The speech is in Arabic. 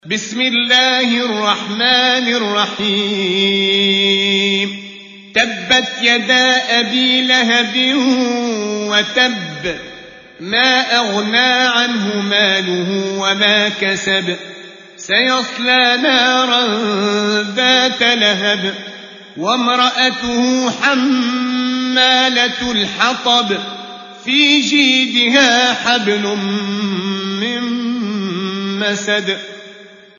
بسم الله الرحمن الرحيم تبت يدا أبي لهب وتب ما أغنى عنه ماله وما كسب سيصلى نارا ذات لهب وامرأته حمالة الحطب في جيدها حبل من مسد